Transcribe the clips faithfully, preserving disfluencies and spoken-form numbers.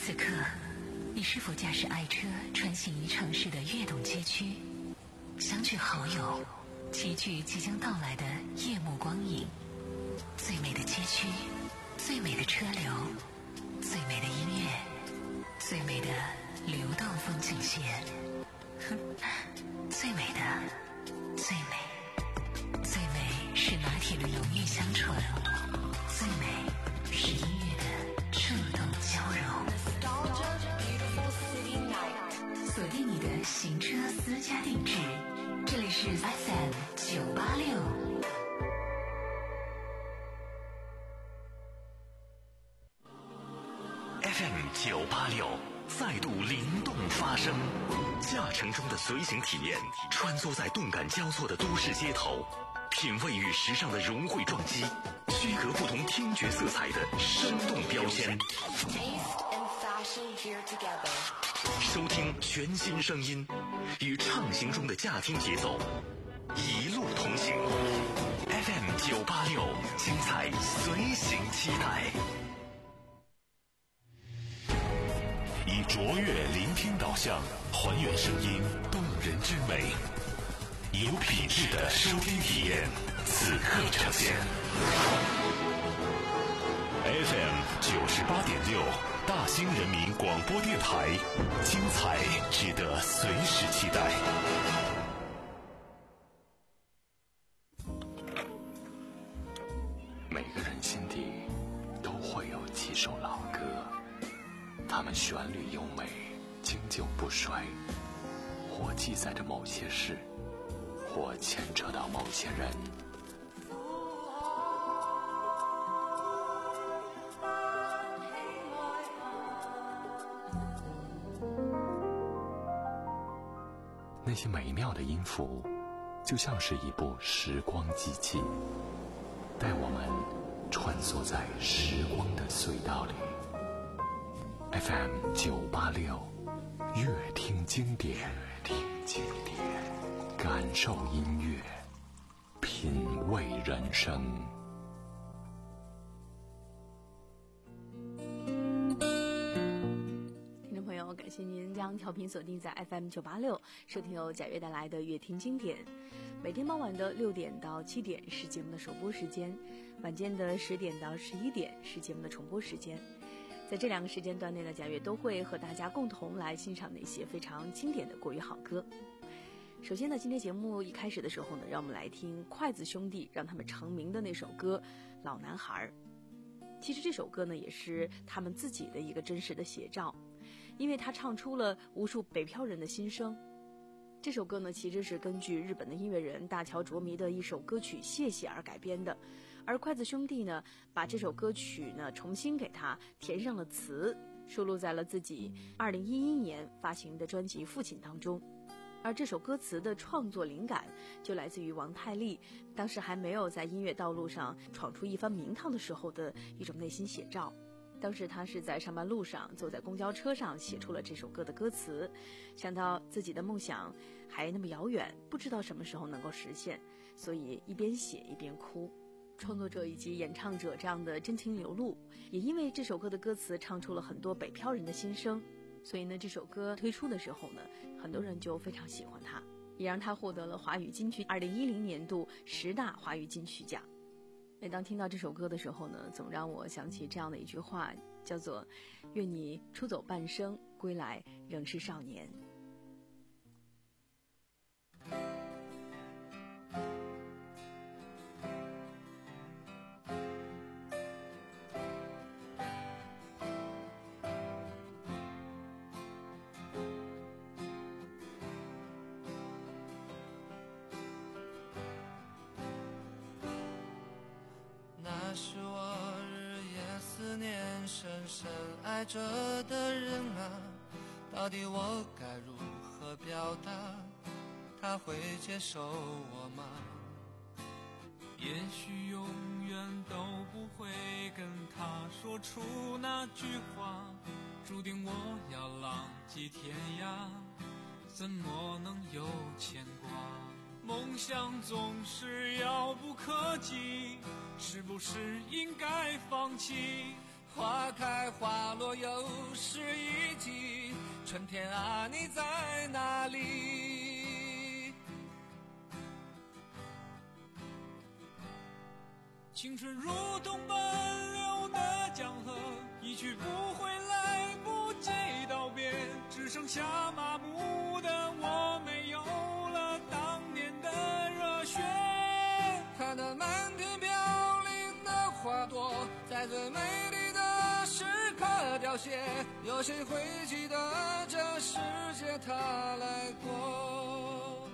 此刻，你是否驾驶爱车穿行于城市的跃动街区，相聚好友，齐聚即将到来的夜幕光影？最美的街区，最美的车流，最美的音乐，最美的流动风景线，最美的，最美，最美是拿铁的浓郁香醇，最美是音乐的触动交融。锁定你的行车私家定制，这里是 F M 九八六。 F M 九八六再度灵动发声，驾乘中的随行体验，穿梭在动感交错的都市街头，品味与时尚的融汇撞击，区隔不同听觉色彩的生动标签。收听全新声音，与畅行中的驾听节奏，一路同行。F M 九八六，精彩随行期待。以卓越聆听导向，还原声音动人之美，有品质的收听体验，此刻呈现。F M 九十八点六，大兴人民广播电台，精彩值得随时期待。每个人心底都会有几首老歌，它们旋律优美，经久不衰，或记载着某些事，或牵扯到某些人。那些美妙的音符，就像是一部时光机器，带我们穿梭在时光的隧道里。F M 九八六，乐听经典，乐听经典，感受音乐，品味人生。 感谢您将调频锁定在 F M 九八六，收听由贾悦带来的乐听经典。每天傍晚的六点到七点是节目的首播时间，晚间的十点到十一点是节目的重播时间。在这两个时间段内呢，贾悦都会和大家共同来欣赏那些非常经典的国语好歌。首先呢，今天节目一开始的时候呢，让我们来听筷子兄弟让他们成名的那首歌《老男孩》。其实这首歌呢，也是他们自己的一个真实的写照，因为他唱出了无数北漂人的心声。这首歌呢，其实是根据日本的音乐人大桥卓弥的一首歌曲《谢谢》而改编的，而筷子兄弟呢，把这首歌曲呢重新给它填上了词，收录在了自己二零一一年发行的专辑《父亲》当中。而这首歌词的创作灵感就来自于王太利当时还没有在音乐道路上闯出一番名堂的时候的一种内心写照。当时他是在上班路上坐在公交车上写出了这首歌的歌词，想到自己的梦想还那么遥远，不知道什么时候能够实现，所以一边写一边哭。创作者以及演唱者这样的真情流露，也因为这首歌的歌词唱出了很多北漂人的心声，所以呢，这首歌推出的时候呢，很多人就非常喜欢它，也让它获得了华语金曲二零一零年度十大华语金曲奖。每当听到这首歌的时候呢，总让我想起这样的一句话，叫做愿你出走半生，归来仍是少年。 是我日夜思念深深爱着的人啊，到底我该如何表达，他会接受我吗？ 也许永远都不会跟他说出那句话，注定我要浪迹天涯，怎么能有牵挂？梦想总是遥不可及，是不是应该放弃？ 花开花落又是一季，春天啊你在哪里？ 青春如同奔流的江河，一去不回，来不及道别，只剩下麻木的我，没有了当年的热血。 看那满天飘零的花朵，在最美丽的时刻凋谢，有谁会记得这世界它来过？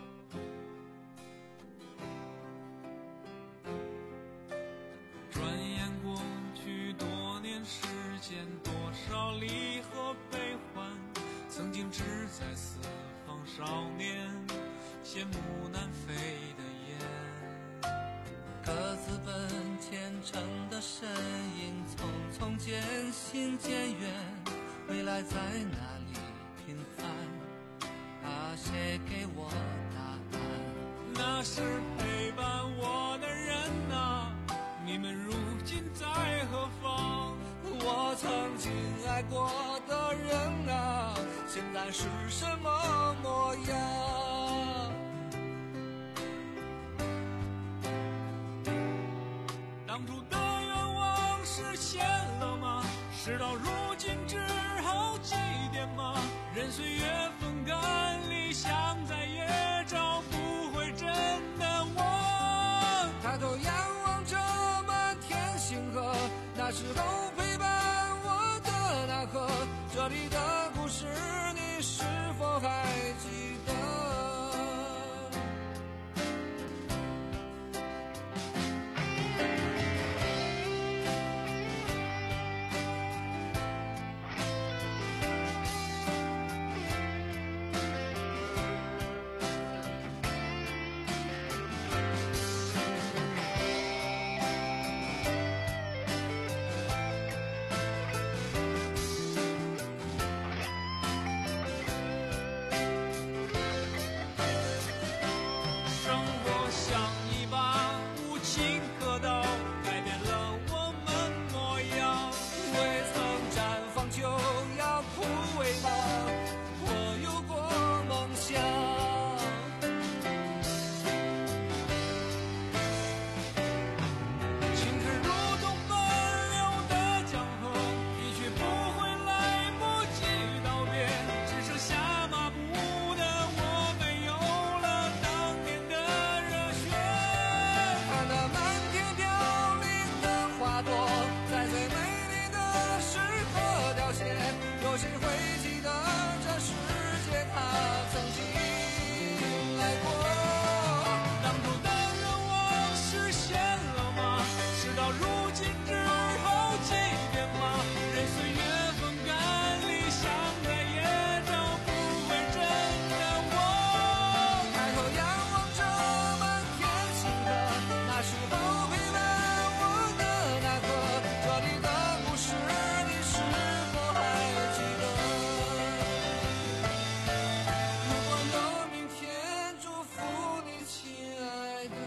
转眼过去多年时间，多少离合悲欢，曾经志在四方少年，羡慕南飞的雁。 各自奔前程的身影，匆匆渐行渐远，未来在哪里平凡？啊，谁给我答案？ 那是陪伴我的人啊，你们如今在何方？ 我曾经爱过的人啊，现在是什么模样？ 当初的愿望实现了吗？事到如今只好祭奠吗？任岁月风干，理想再也找不回真的我。 抬头仰望着满天星河，那时候陪伴我的那河，这里的故事你是否还记得？有谁会记得这世界它曾经来过？ 当初的愿望实现了吗？事到如今只好祭奠吗？任岁月风干，理想再也找不回真的我。 抬头仰望着满天星河，那时候陪伴我的那个，这里的故事你是否还记得？如果有明天，祝福你，亲爱的。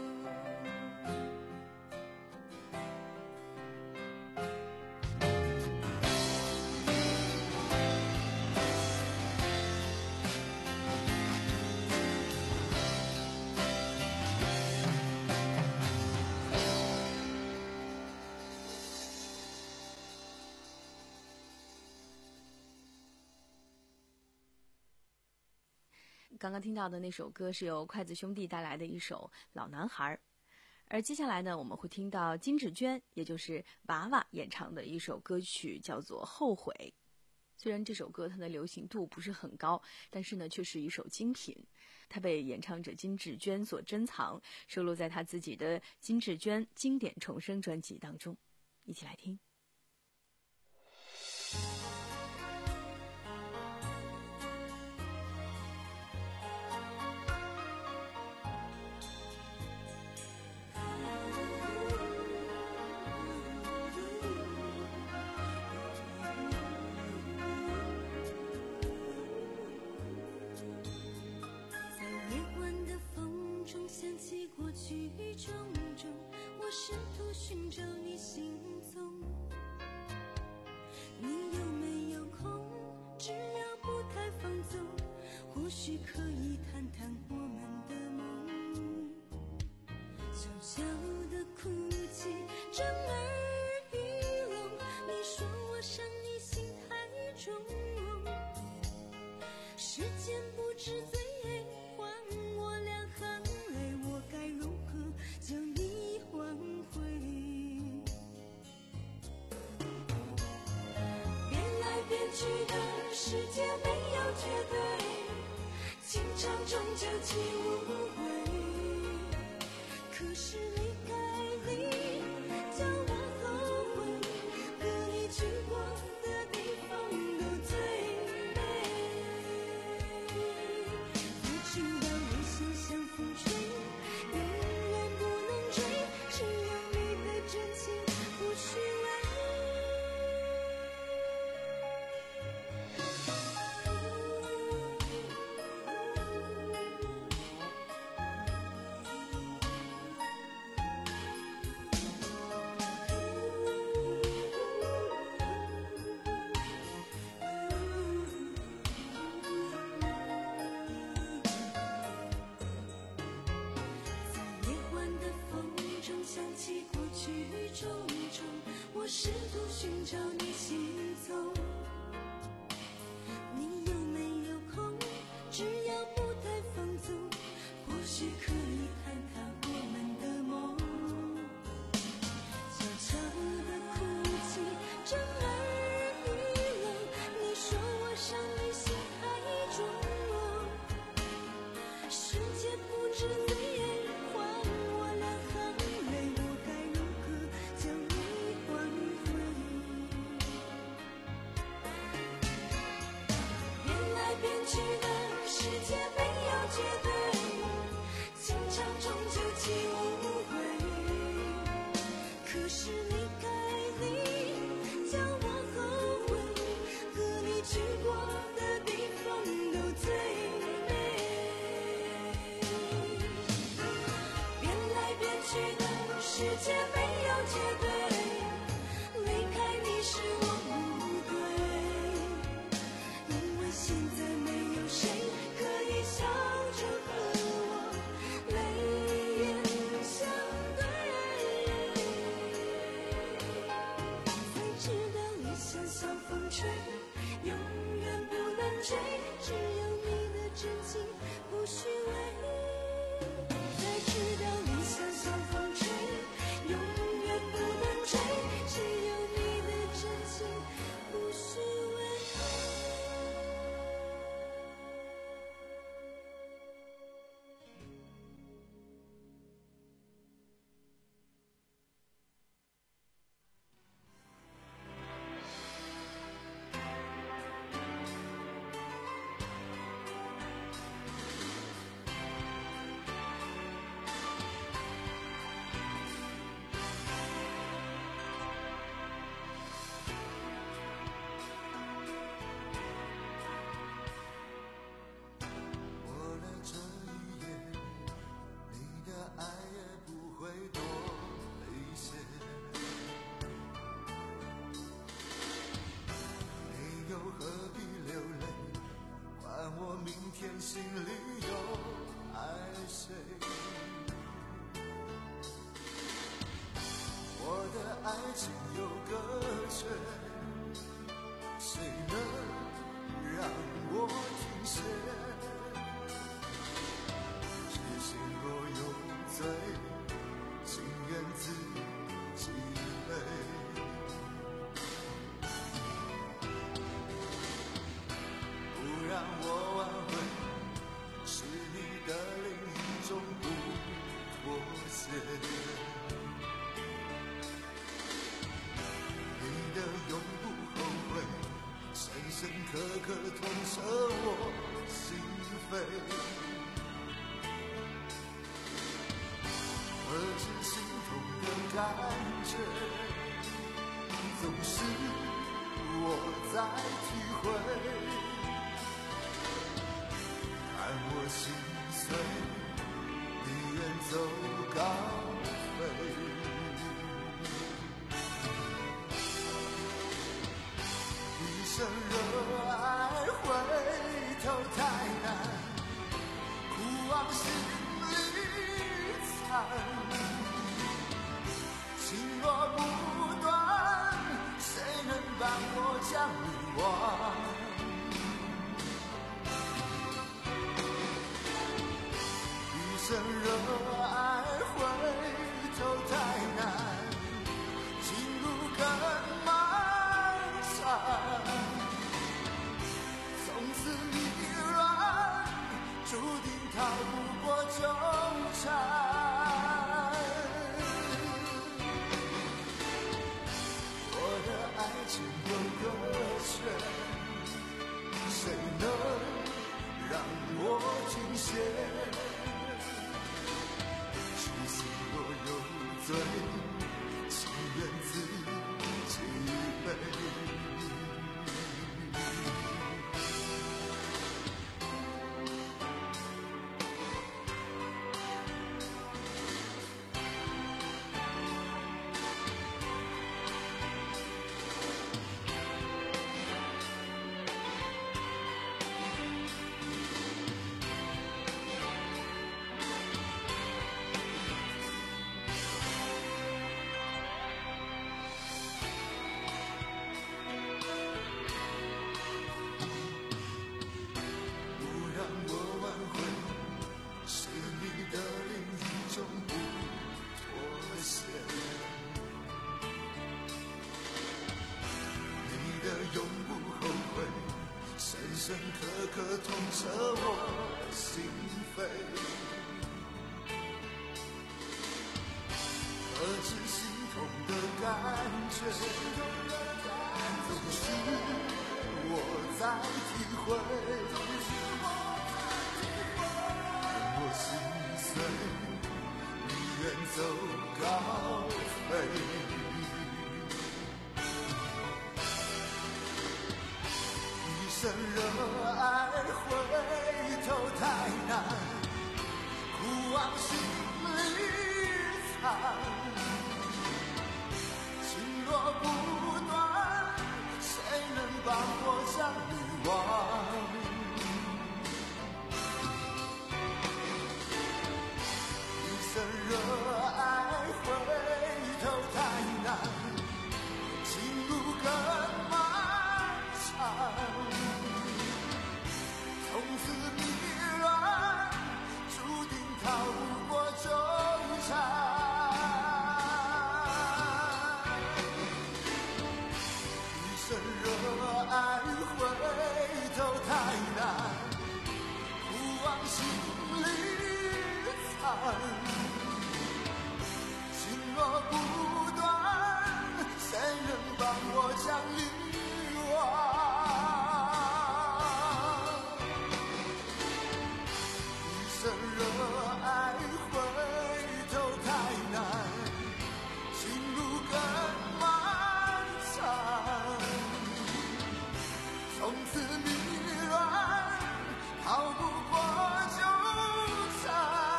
刚刚听到的那首歌是由筷子兄弟带来的一首《老男孩》，而接下来呢，我们会听到金志娟，也就是娃娃演唱的一首歌曲，叫做《后悔》。虽然这首歌它的流行度不是很高，但是呢，却是一首精品。它被演唱者金志娟所珍藏，收录在她自己的《金志娟经典重生》专辑当中。一起来听。 种种，我试图寻找你行踪， 许可以谈谈我们的梦，小小的哭泣，震耳欲聋。你说我伤你心太重，时间不知罪，还我两行泪，我该如何将你挽回？变来变去的世界没有绝对，情长终究起无悔。可是离开你，叫我后悔，和你去过的地方都最美。我知道理想像风吹，永远不能追，只有你的真情不虚伪。我试图寻找你行踪，你有没有空？只要不太放纵，或许可以谈谈我们的梦。悄悄的哭泣，震耳欲聋。你说我伤你心太重，世界不知罪，还我两行泪，我该如何将你挽回？变来变去的世界没有绝对，情长终究起无悔。可是离开你，叫我后悔，和你去过的地方都最美。变来变去的世界没有绝对，离开你是我不对，因为现在没有谁可以笑着和我泪眼相对。才知道理想像风吹，永远不能追，只有你的真情不虚伪。才知道理想像风吹，永远不能追，只有你的真情不虚伪。 过了这一夜，你的爱也不会多一些。你又何必流泪，管我明天心里有爱谁？我的爱情有个缺，谁能让我停歇？痴心若有罪，情愿自己背。不让我挽回，是你的另一种不妥协。你的永不后悔，深深刻刻痛彻我心扉。何止心痛的感觉，总是我在体会。看我心碎，你远走高飞。一生热爱回头太难， 往心里藏，情若不断，谁能帮我将你忘？一生热爱回头太难，情路更漫长，从此迷乱，注定逃不过纠缠。我的爱情有个圈，谁能让我停歇？痴心若有罪，情愿自己背。永不后悔，深深刻刻痛彻我心扉。何止心痛的感觉，总是我在体会。任我心碎，宁愿走高飞。一生热爱回头太难，苦往心里藏，情若不断，谁能帮我将你忘？一生热爱回头太难，情路更漫长，从此迷乱，注定逃不过纠缠。一生热爱回头太难，苦往心里藏，情若不断，谁能帮我将遗忘？一生热爱回头太难，情路更漫长，从此迷乱，逃不过纠缠。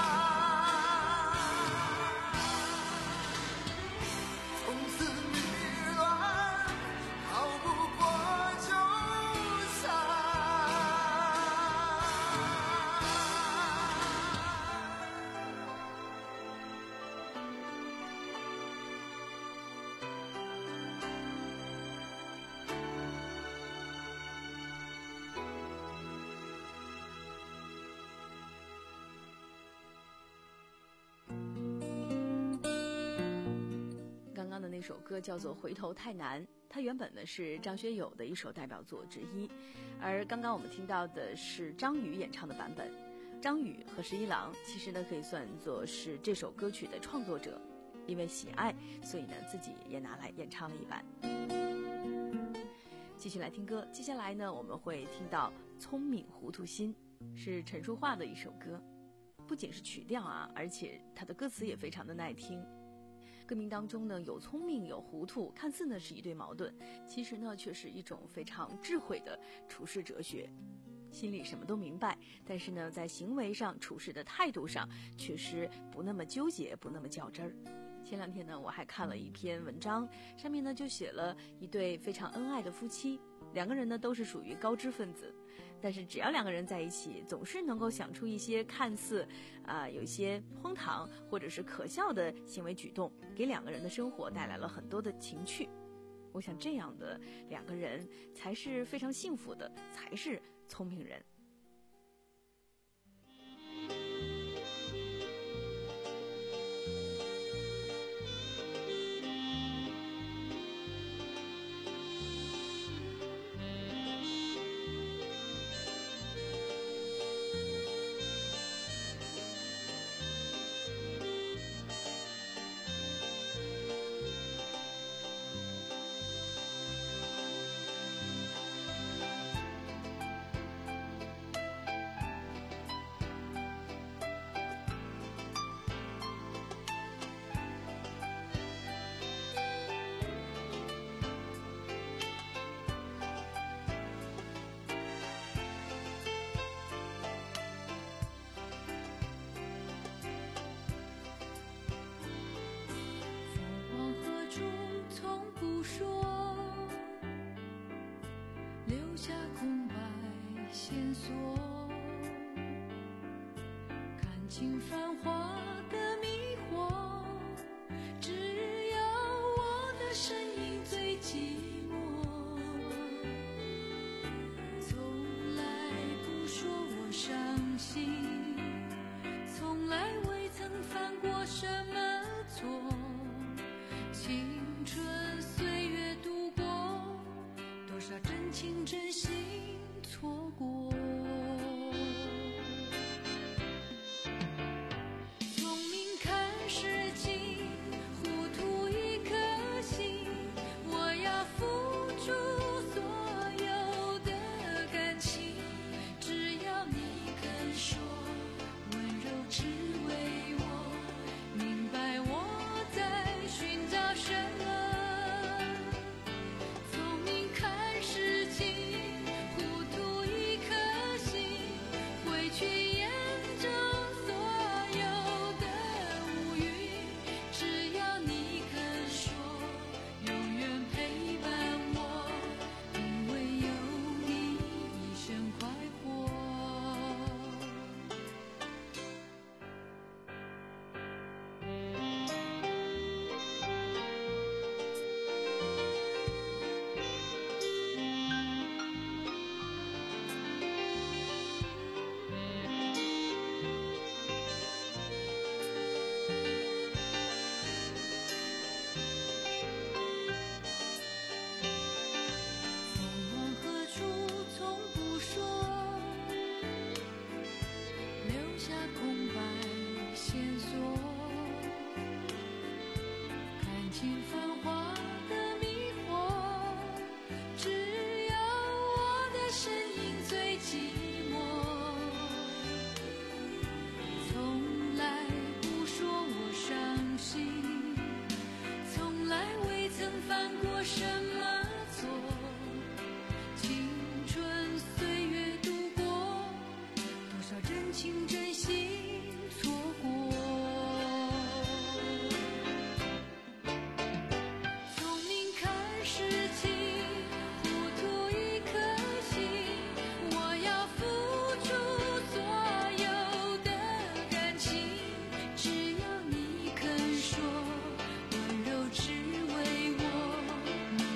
从此迷乱，逃不过纠缠。 刚刚的那首歌叫做《回头太难》，它原本呢是张学友的一首代表作之一，而刚刚我们听到的是张宇演唱的版本。张宇和十一郎其实呢可以算作是这首歌曲的创作者，因为喜爱，所以呢自己也拿来演唱了一版。继续来听歌，接下来呢我们会听到《聪明糊涂心》，是陈淑桦的一首歌，不仅是曲调啊，而且它的歌词也非常的耐听。歌名当中呢有聪明有糊涂，看似呢是一对矛盾，其实呢却是一种非常智慧的处世哲学。心里什么都明白，但是呢在行为上处事的态度上确实不那么纠结，不那么较真儿。 前两天呢，我还看了一篇文章，上面呢就写了一对非常恩爱的夫妻，两个人呢都是属于高知分子，但是只要两个人在一起，总是能够想出一些看似啊、呃、有一些荒唐或者是可笑的行为举动，给两个人的生活带来了很多的情趣。我想这样的两个人才是非常幸福的，才是聪明人。 尽繁华的迷惑，只有我的身影最寂寞。从来不说我伤心，从来未曾犯过什么错。青春岁月度过，多少真情真心错过。 你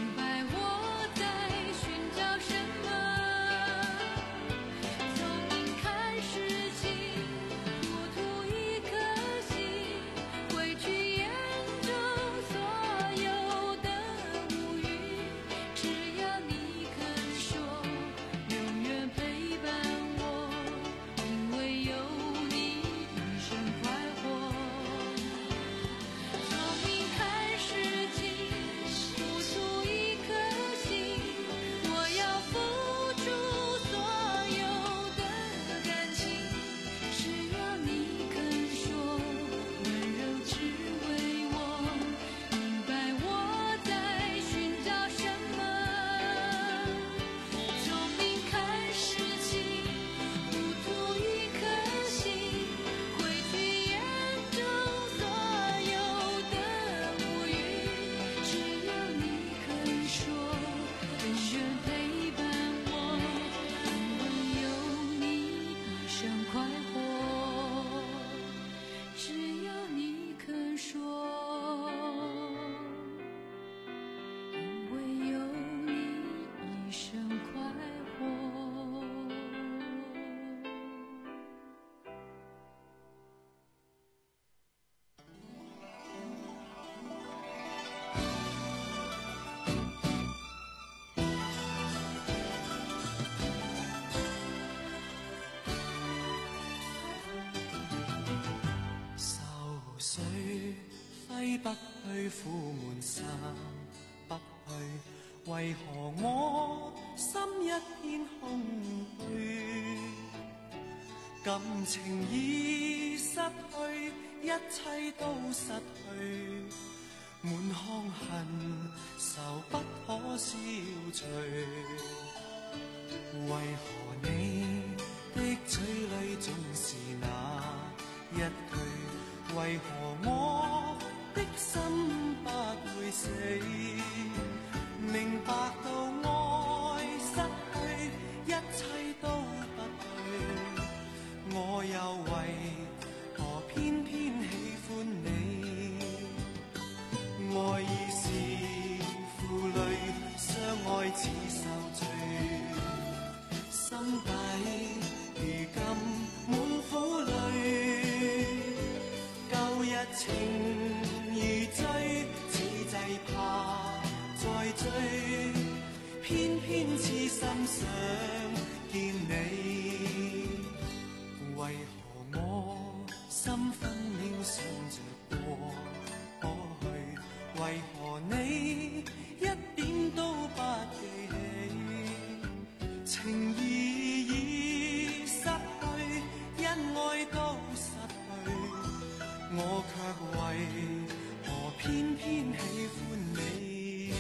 去苦悶散不去，為何我心一片空虛？感情已失去，一切都失去，滿腔恨愁不可消除。為何你的嘴裏總是那一句？為何我的心不會死？明白到愛失去，一切都不對，我又為何偏偏喜歡你？愛已是負累，相愛似受罪，心底如今滿苦淚，舊日情如醉，此際怕再追，偏偏痴心想見你。為何我心分秒想着過去？為何你一點都不記起？情義已失去，因愛都失去，我卻為何偏偏喜歡你？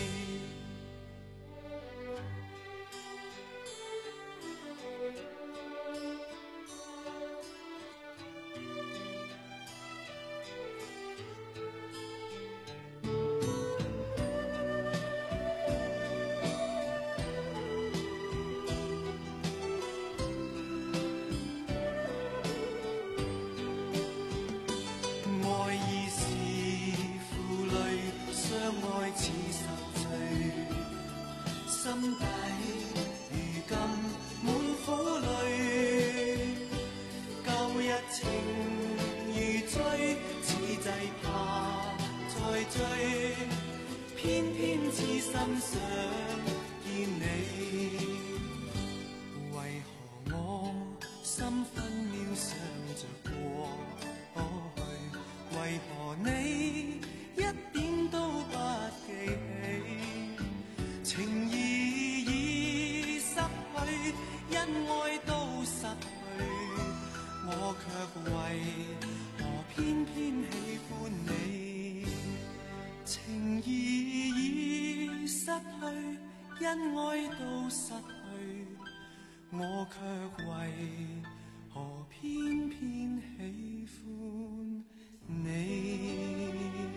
因愛都失去，我卻為何偏偏喜歡你？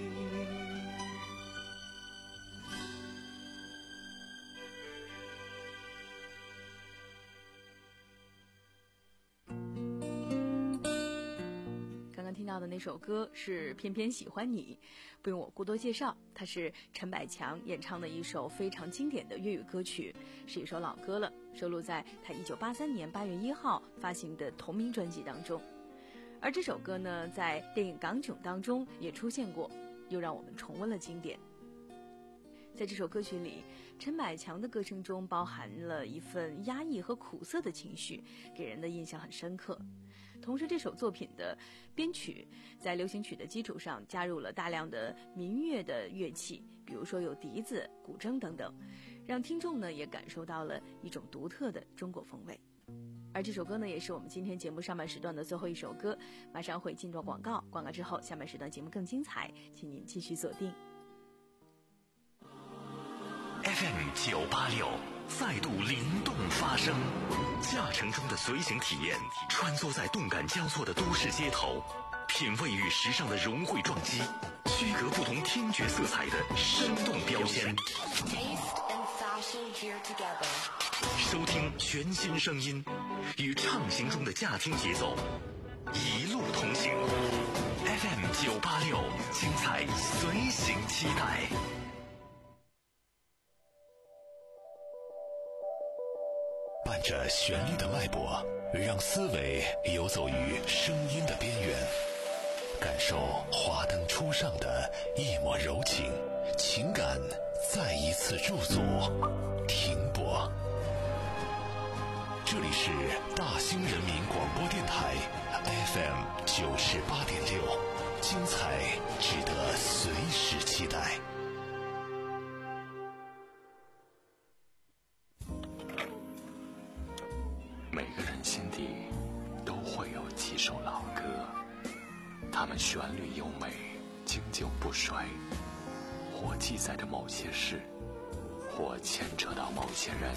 刚刚听到的那首歌是《偏偏喜欢你》，不用我过多介绍，它是陈百强演唱的一首非常经典的粤语歌曲，是一首老歌了，收录在他一九八三年八月一号发行的同名专辑当中。而这首歌呢，在电影《港囧》当中也出现过，又让我们重温了经典。在这首歌曲里，陈百强的歌声中包含了一份压抑和苦涩的情绪，给人的印象很深刻。同时，这首作品的编曲在流行曲的基础上加入了大量的民乐的乐器，比如说有笛子、古筝等等，让听众呢也感受到了一种独特的中国风味。而这首歌呢，也是我们今天节目上半时段的最后一首歌，马上会进入广告，广告之后下半时段节目更精彩，请您继续锁定。 F M 九八六再度灵动发声，驾乘中的随行体验，穿梭在动感交错的都市街头，品味与时尚的融汇撞击，区隔不同听觉色彩的生动标签。收听全新声音，与畅行中的驾听节奏，一路同行。F M 九八六，精彩随行期待。伴着旋律的脉搏，让思维游走于声音的边缘，感受华灯初上的一抹柔情，情感再一次驻足停泊。这里是大兴人民广播电台 F M 九十八点六精彩值得随时期待。 每个人心底都会有几首老歌，它们旋律优美，经久不衰，或记载着某些事，或牵扯到某些人。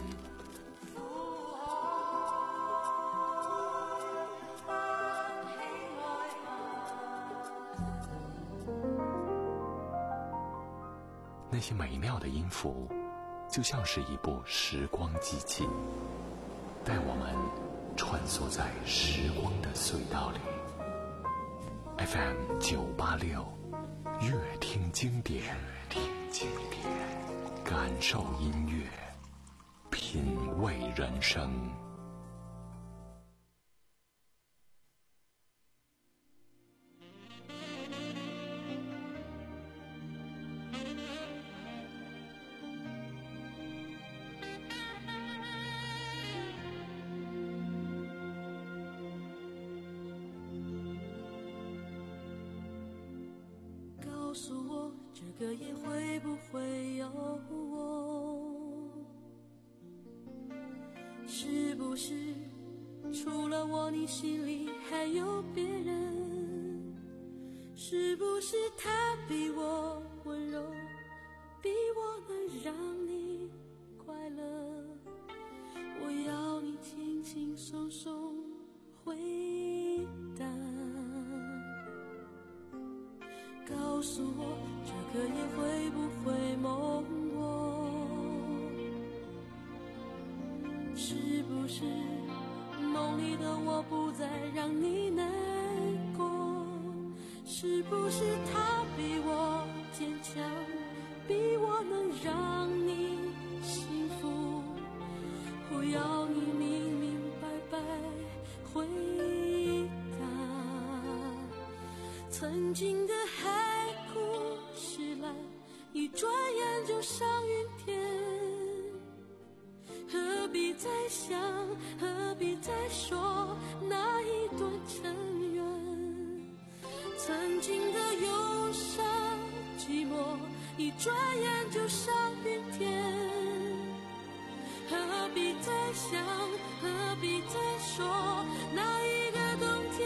那些美妙的音符，就像是一部时光机器，带我们穿梭在时光的隧道里。F M 九八六，乐听经典，听经典，感受音乐，品味人生。 告诉我，这个夜会不会有我？是不是除了我，你心里还有别人？是不是他比我温柔，比我能让你快乐？我要你轻轻松松回答。告诉我，这个夜会不会梦我？是不是梦里的我不再让你难过？是不是他比我坚强，比我能让你幸福？我要你明明白白回答。曾经的海枯石烂，一转眼就上云天。何必再想，何必再说那一段尘缘？曾经的忧伤寂寞，一转眼就上云天。何必再想，何必再说那一个冬天？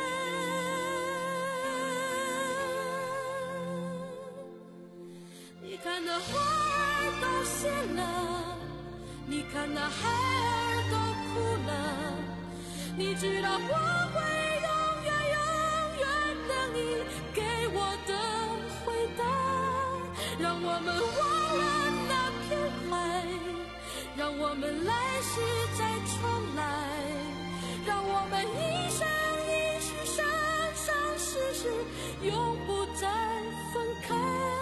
你看那花儿都谢了，你看那孩儿都哭了，你知道我会永远永远等你给我的回答。让我们忘了那片海，让我们来世再重来，让我们一生一世生生世世永不再分开。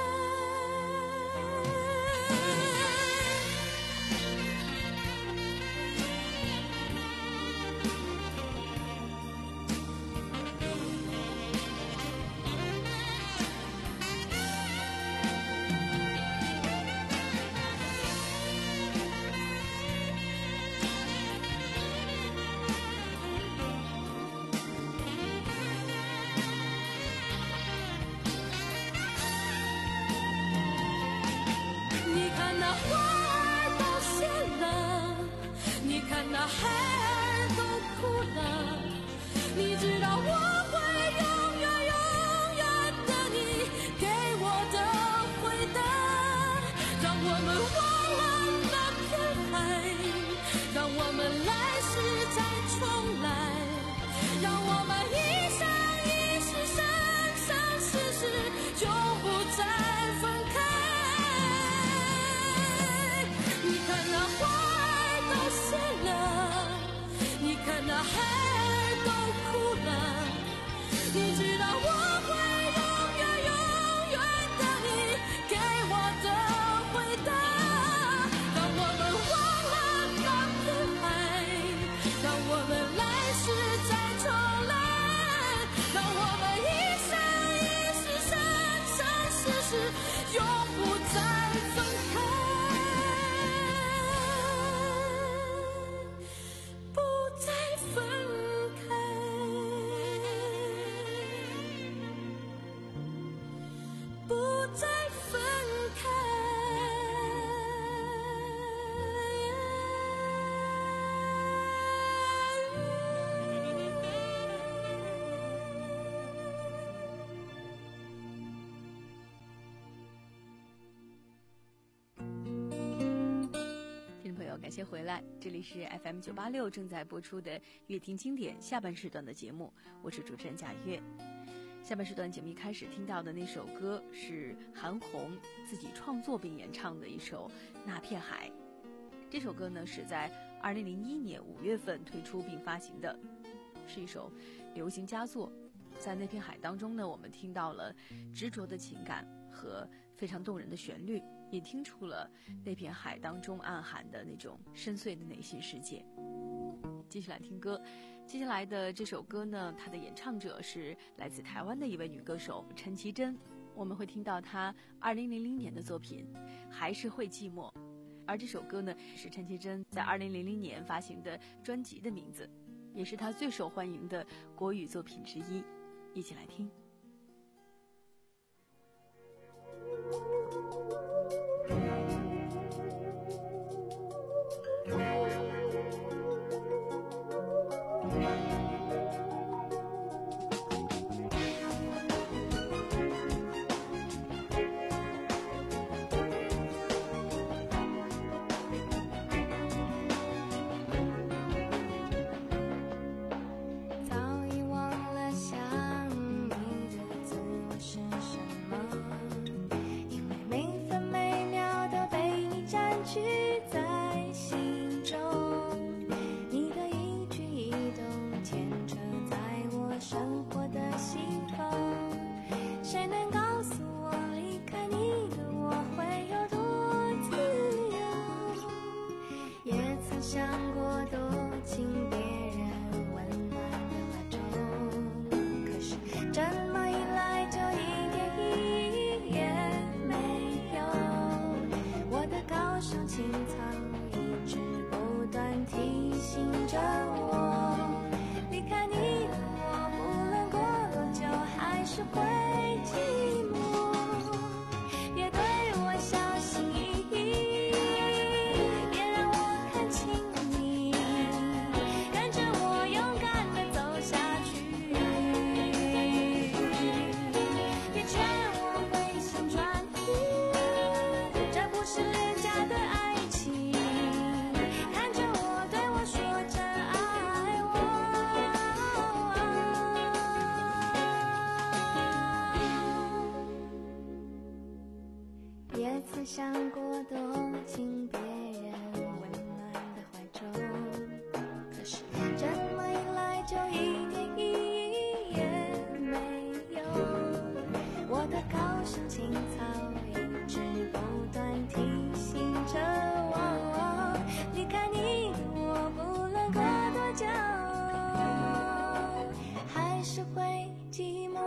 感谢回来，这里是 F M 九八六正在播出的乐听经典下半时段的节目，我是主持人贾月。下半时段节目一开始听到的那首歌是韩红自己创作并演唱的一首《那片海》。这首歌呢是在二零零一年五月份推出并发行的，是一首流行佳作。在那片海当中呢，我们听到了执着的情感和非常动人的旋律，也听出了那片海当中暗含的那种深邃的内心世界。继续来听歌，接下来的这首歌呢，它的演唱者是来自台湾的一位女歌手陈绮贞，我们会听到她二零零零年的作品《还是会寂寞》，而这首歌呢是陈绮贞在二零零零年发行的专辑的名字，也是她最受欢迎的国语作品之一。一起来听。 想过躲进别人温暖的怀中，可是这么一来就一点意义也没有。我的高尚青草一直不断提醒着我，离开你的我不论过多久还是会寂寞。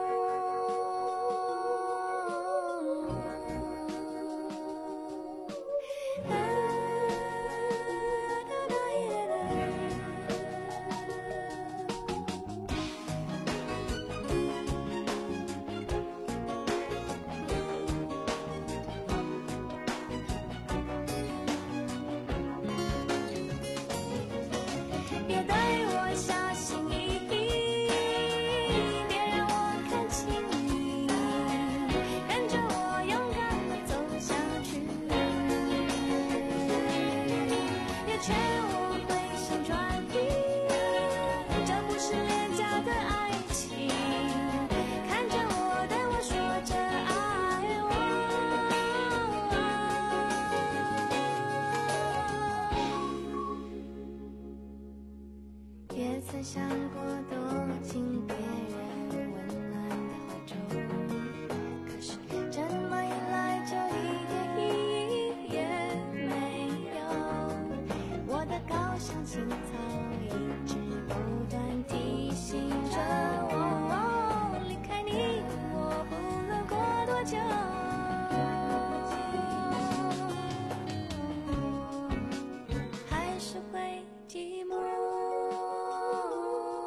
想过躲进别人温暖的怀中，可是这么一来就一点意义也没有。我的高尚青草一直不断提醒着我，离开你的我不论过多久还是会寂寞。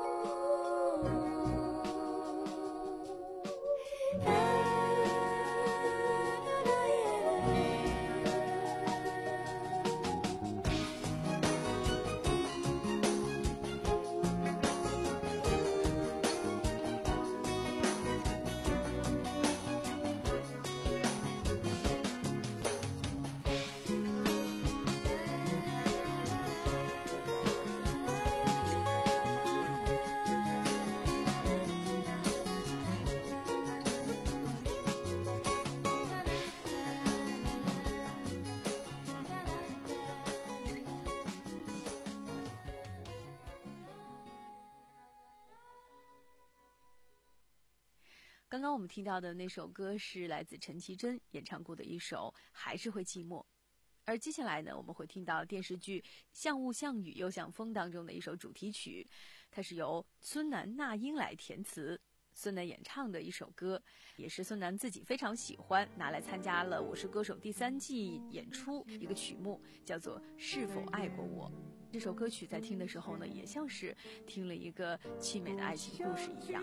刚刚我们听到的那首歌是来自陈绮贞演唱过的一首《还是会寂寞》，而接下来呢，我们会听到电视剧《像雾像雨又像风》当中的一首主题曲，它是由孙楠、那英来填词，孙楠演唱的一首歌，也是孙楠自己非常喜欢，拿来参加了《我是歌手》第三季演出一个曲目，叫做《是否爱过我》。这首歌曲在听的时候呢，也像是听了一个凄美的爱情故事一样。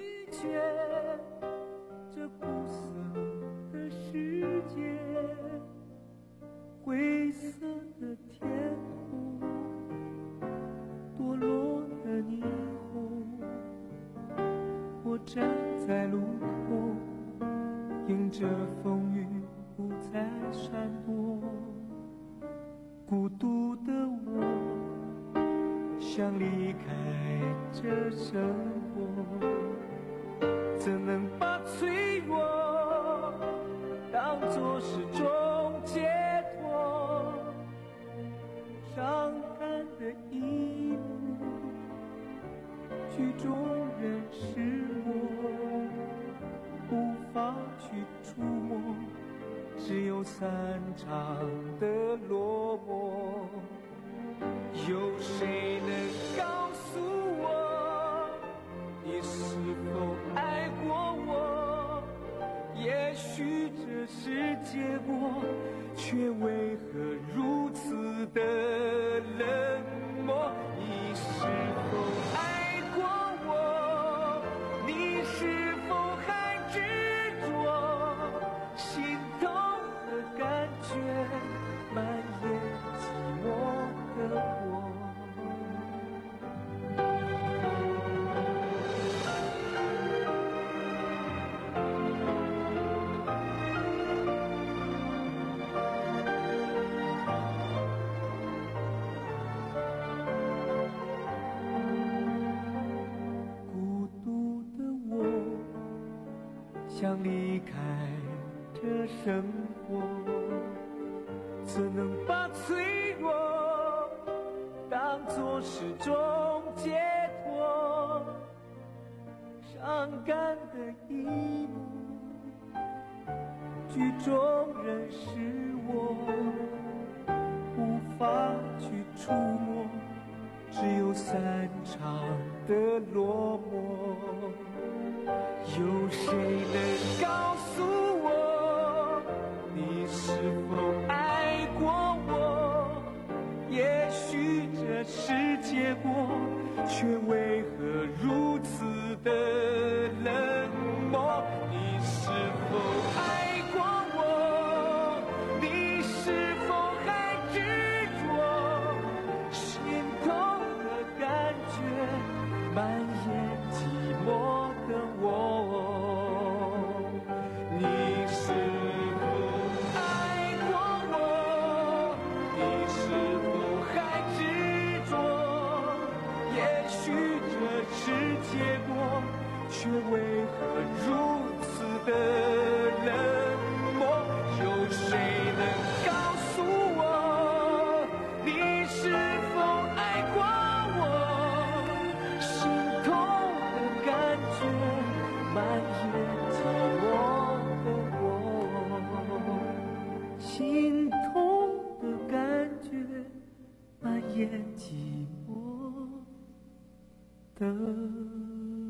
这苦涩的世界，灰色的天空，堕落的霓虹，我站在路口，迎着风雨不再闪躲，孤独的我想离开这生活，怎能把脆弱当作是种解脱？伤感的一幕，剧中人是我，无法去触摸，只有散场的落寞。有谁能告诉我，你是否爱过我？也许这是结果，却为何如此的冷漠？你是否爱过我？你是否还执着？心痛的感觉蔓延寂寞的我。想离开这生活，怎能把脆弱当作是种解脱？伤感的一幕，剧中人是我，无法去触摸，只有散场的落寞。有谁能告诉我，你是否爱过我？也许这是结果，却为何如此的冷漠？你是否爱过我？你是否还执着？心痛的感觉蔓延寂寞的我。你是否爱过我？你是否还执着？也许这是结果，却为何如此的冷漠？有谁能告诉我，你是否爱过我？心痛的感觉蔓延寂寞的我，心痛的感觉蔓延寂寞的我。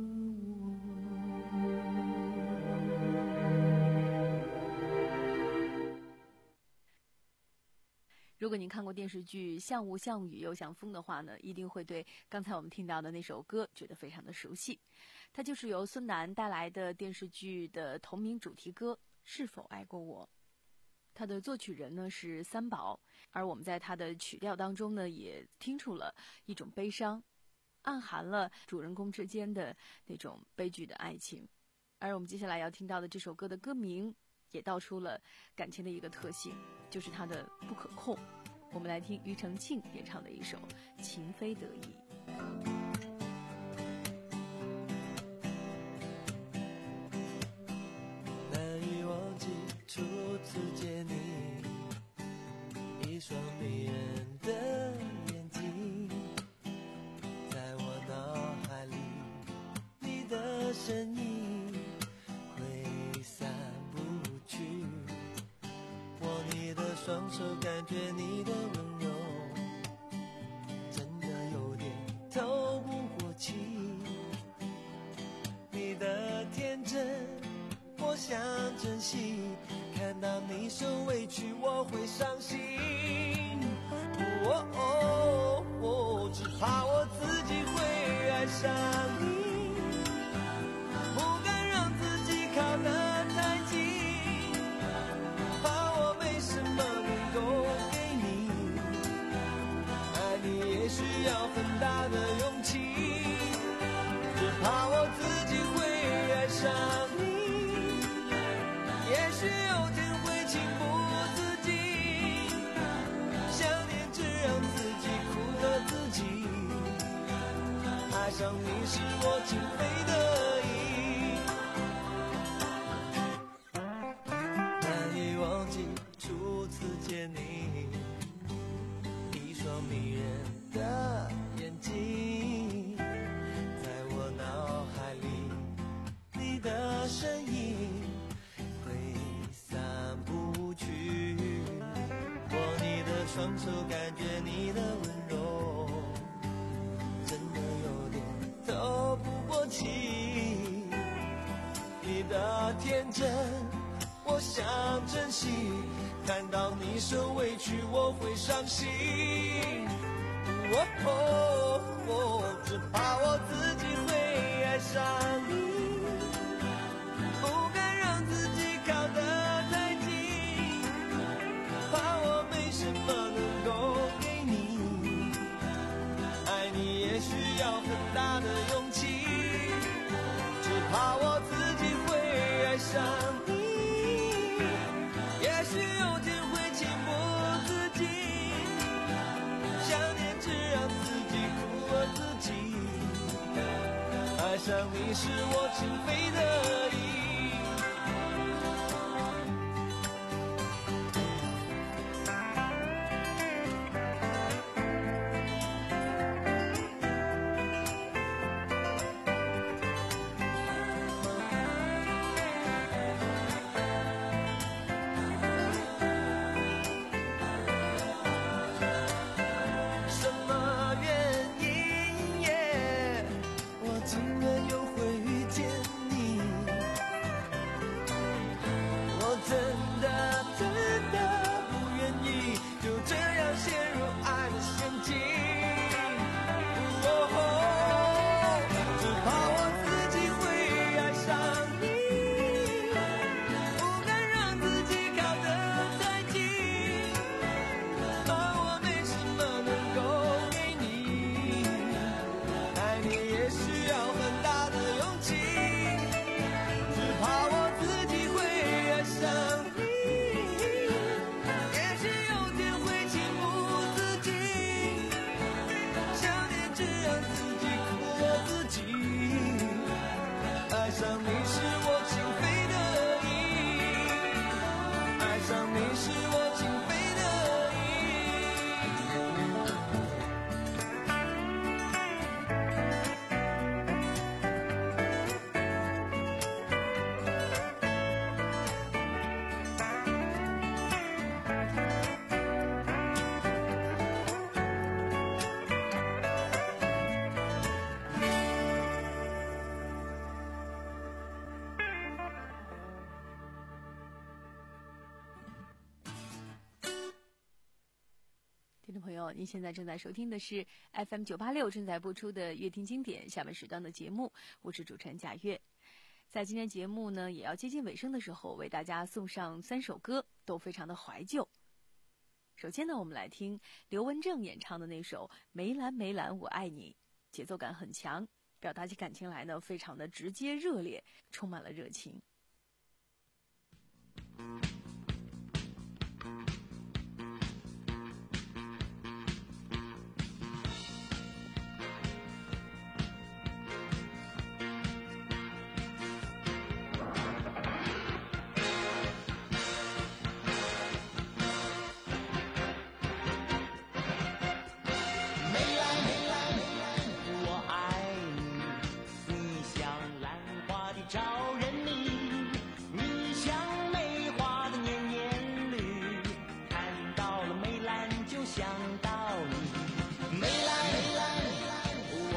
如果您看过电视剧《像雾像雨又像风》的话呢，一定会对刚才我们听到的那首歌觉得非常的熟悉。它就是由孙楠带来的电视剧的同名主题歌《是否爱过我》。它的作曲人呢是三宝，而我们在它的曲调当中呢也听出了一种悲伤，暗含了主人公之间的那种悲剧的爱情。而我们接下来要听到的这首歌的歌名也道出了感情的一个特性，就是它的不可控。我们来听庾澄庆演唱的一首《情非得已》。 难以忘记初次见你，一双迷人的眼睛，在我脑海里，你的身影挥透不过气。你的天真我想珍惜，看到你受委屈我会伤心。哦哦哦，只怕我自己会爱上你，不敢让自己靠得太近，怕我没什么能够给你，爱你也需要很大的勇气，只怕我自己会爱上你，也许有天会情不自禁，想念只让自己苦了自己，爱上你是我情非得已，难以忘记初次见你，一双迷人的眼睛，在我脑海里你的身影挥散不去，握你的双手，感觉你的温柔，真的有点透不过气。你的天真我想珍惜，看到你受委屈我会伤心。哦哦哦，只怕我自己会爱上你，不敢让自己靠得太近，怕我没什么能够给你，爱你也需要很大的勇气，只怕我自己会爱上你，也许有天会情不自禁，想念只让自己苦了自己，爱上你是我情非得已。 听众朋友，您现在正在收听的是 F M 九八六正在播出的乐听经典下半时段的节目，我是主持人贾月。在今天节目呢也要接近尾声的时候，为大家送上三首歌，都非常的怀旧。首先呢，我们来听刘文正演唱的那首《梅兰梅兰我爱你》，节奏感很强，表达起感情来呢非常的直接热烈，充满了热情。 想到你，梅兰梅兰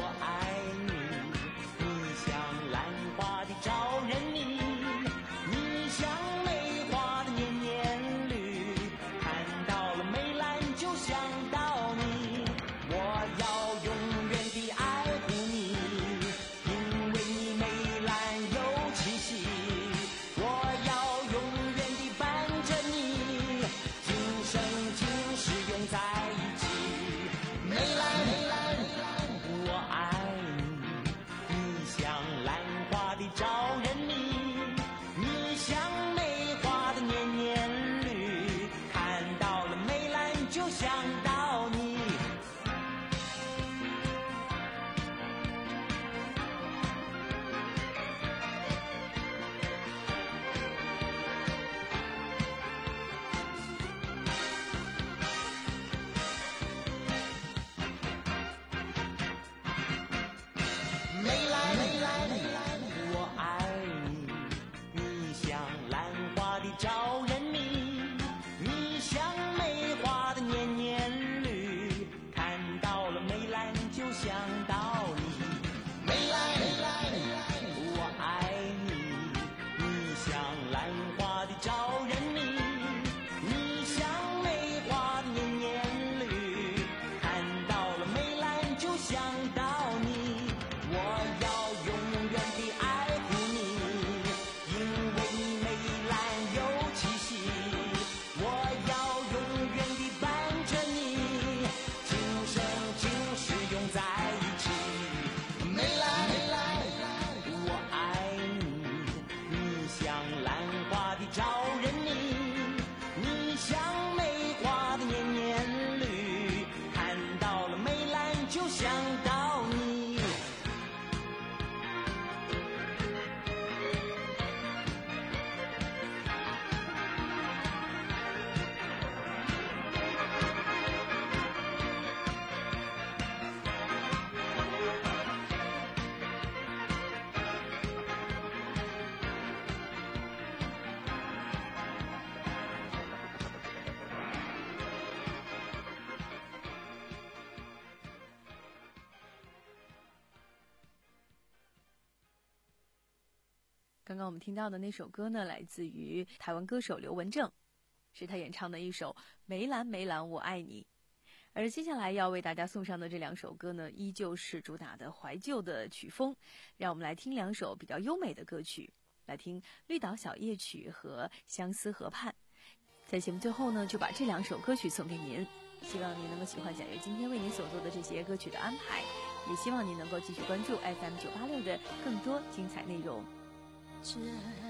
刚刚我们听到的那首歌呢，来自于台湾歌手刘文正，是他演唱的一首《梅兰梅兰我爱你》。而接下来要为大家送上的这两首歌呢，依旧是主打的怀旧的曲风，让我们来听两首比较优美的歌曲，来听《绿岛小夜曲》和《相思河畔》。在节目最后呢，就把这两首歌曲送给您，希望您能够喜欢贾月今天为您所做的这些歌曲的安排，也希望您能够继续关注 F M 九八六的更多精彩内容。 这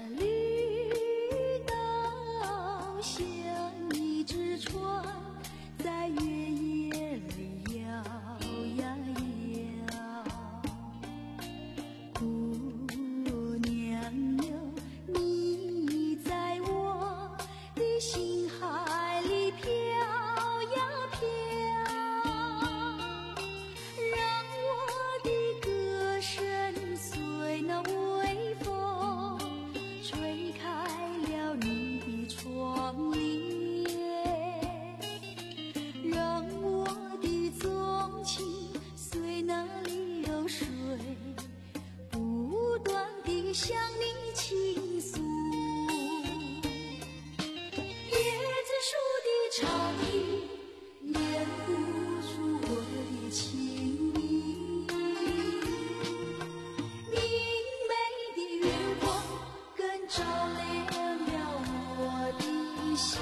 绿岛像一只船，在月夜里摇呀摇。姑娘哟，你在我的心海里飘呀飘，让我的歌声随那微风吹开了你的窗帘，让我的纵情随那流水不断地向你倾诉。椰子树的长影掩不住我的情意，明媚的月光更照亮了我的心。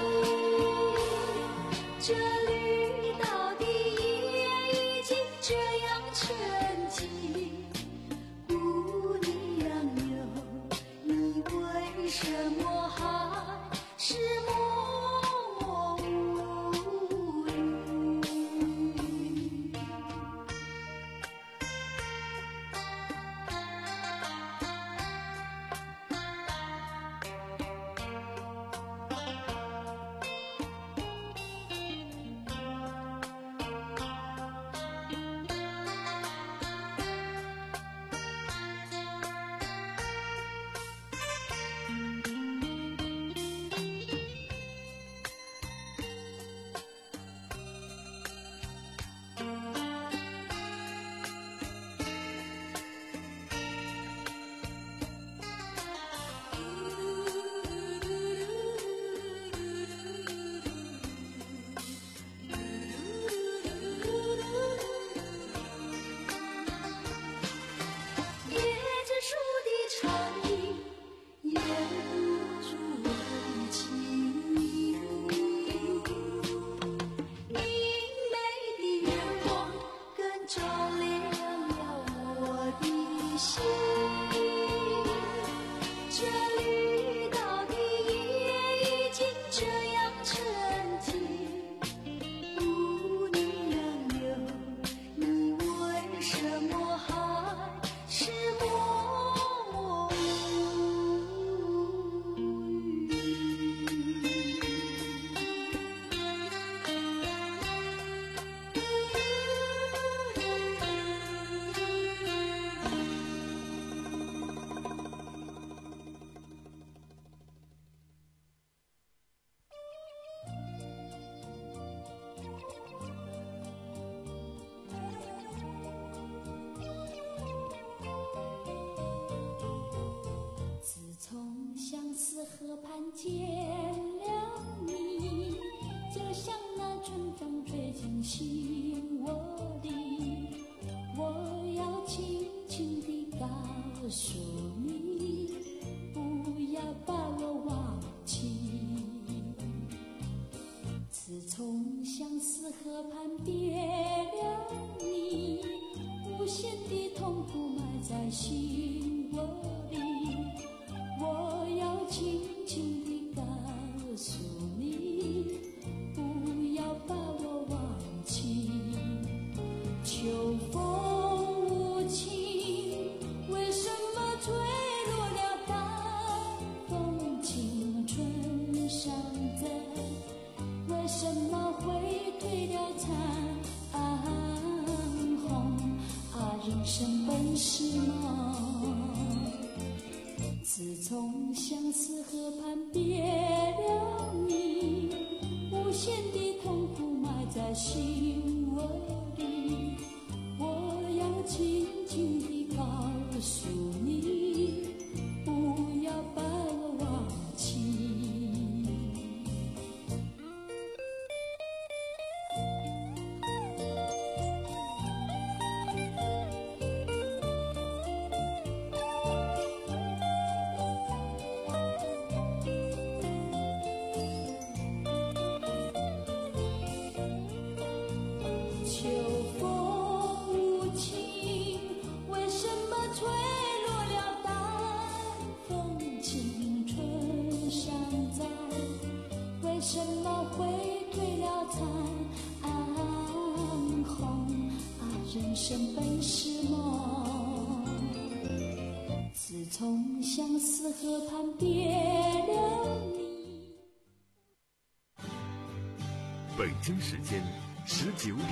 这绿岛的夜已经这样沉寂，姑娘哟，你为什么还是默默无语？椰子树的长影掩不住我的情意，明媚的月光更照亮了我的心。这绿岛的夜已经这样沉寂，姑娘哟，你为什么还是默默无语？自从相思河畔见了你，就像那春风吹进心窝里，我要轻轻地告诉你，不要把我忘记。自从相思河畔别了你，无限的痛苦埋在心窝里，我要轻轻地告诉你，不要把我忘记。秋风无情，为什么吹落了半封青春伤痕？为什么会褪了残红？啊，人生本是梦。自从相思河畔别了你，无限的痛苦埋在心窝里，我要轻轻地告诉你，不人生本是梦，自从相思河畔别了你。 北京时间十九点。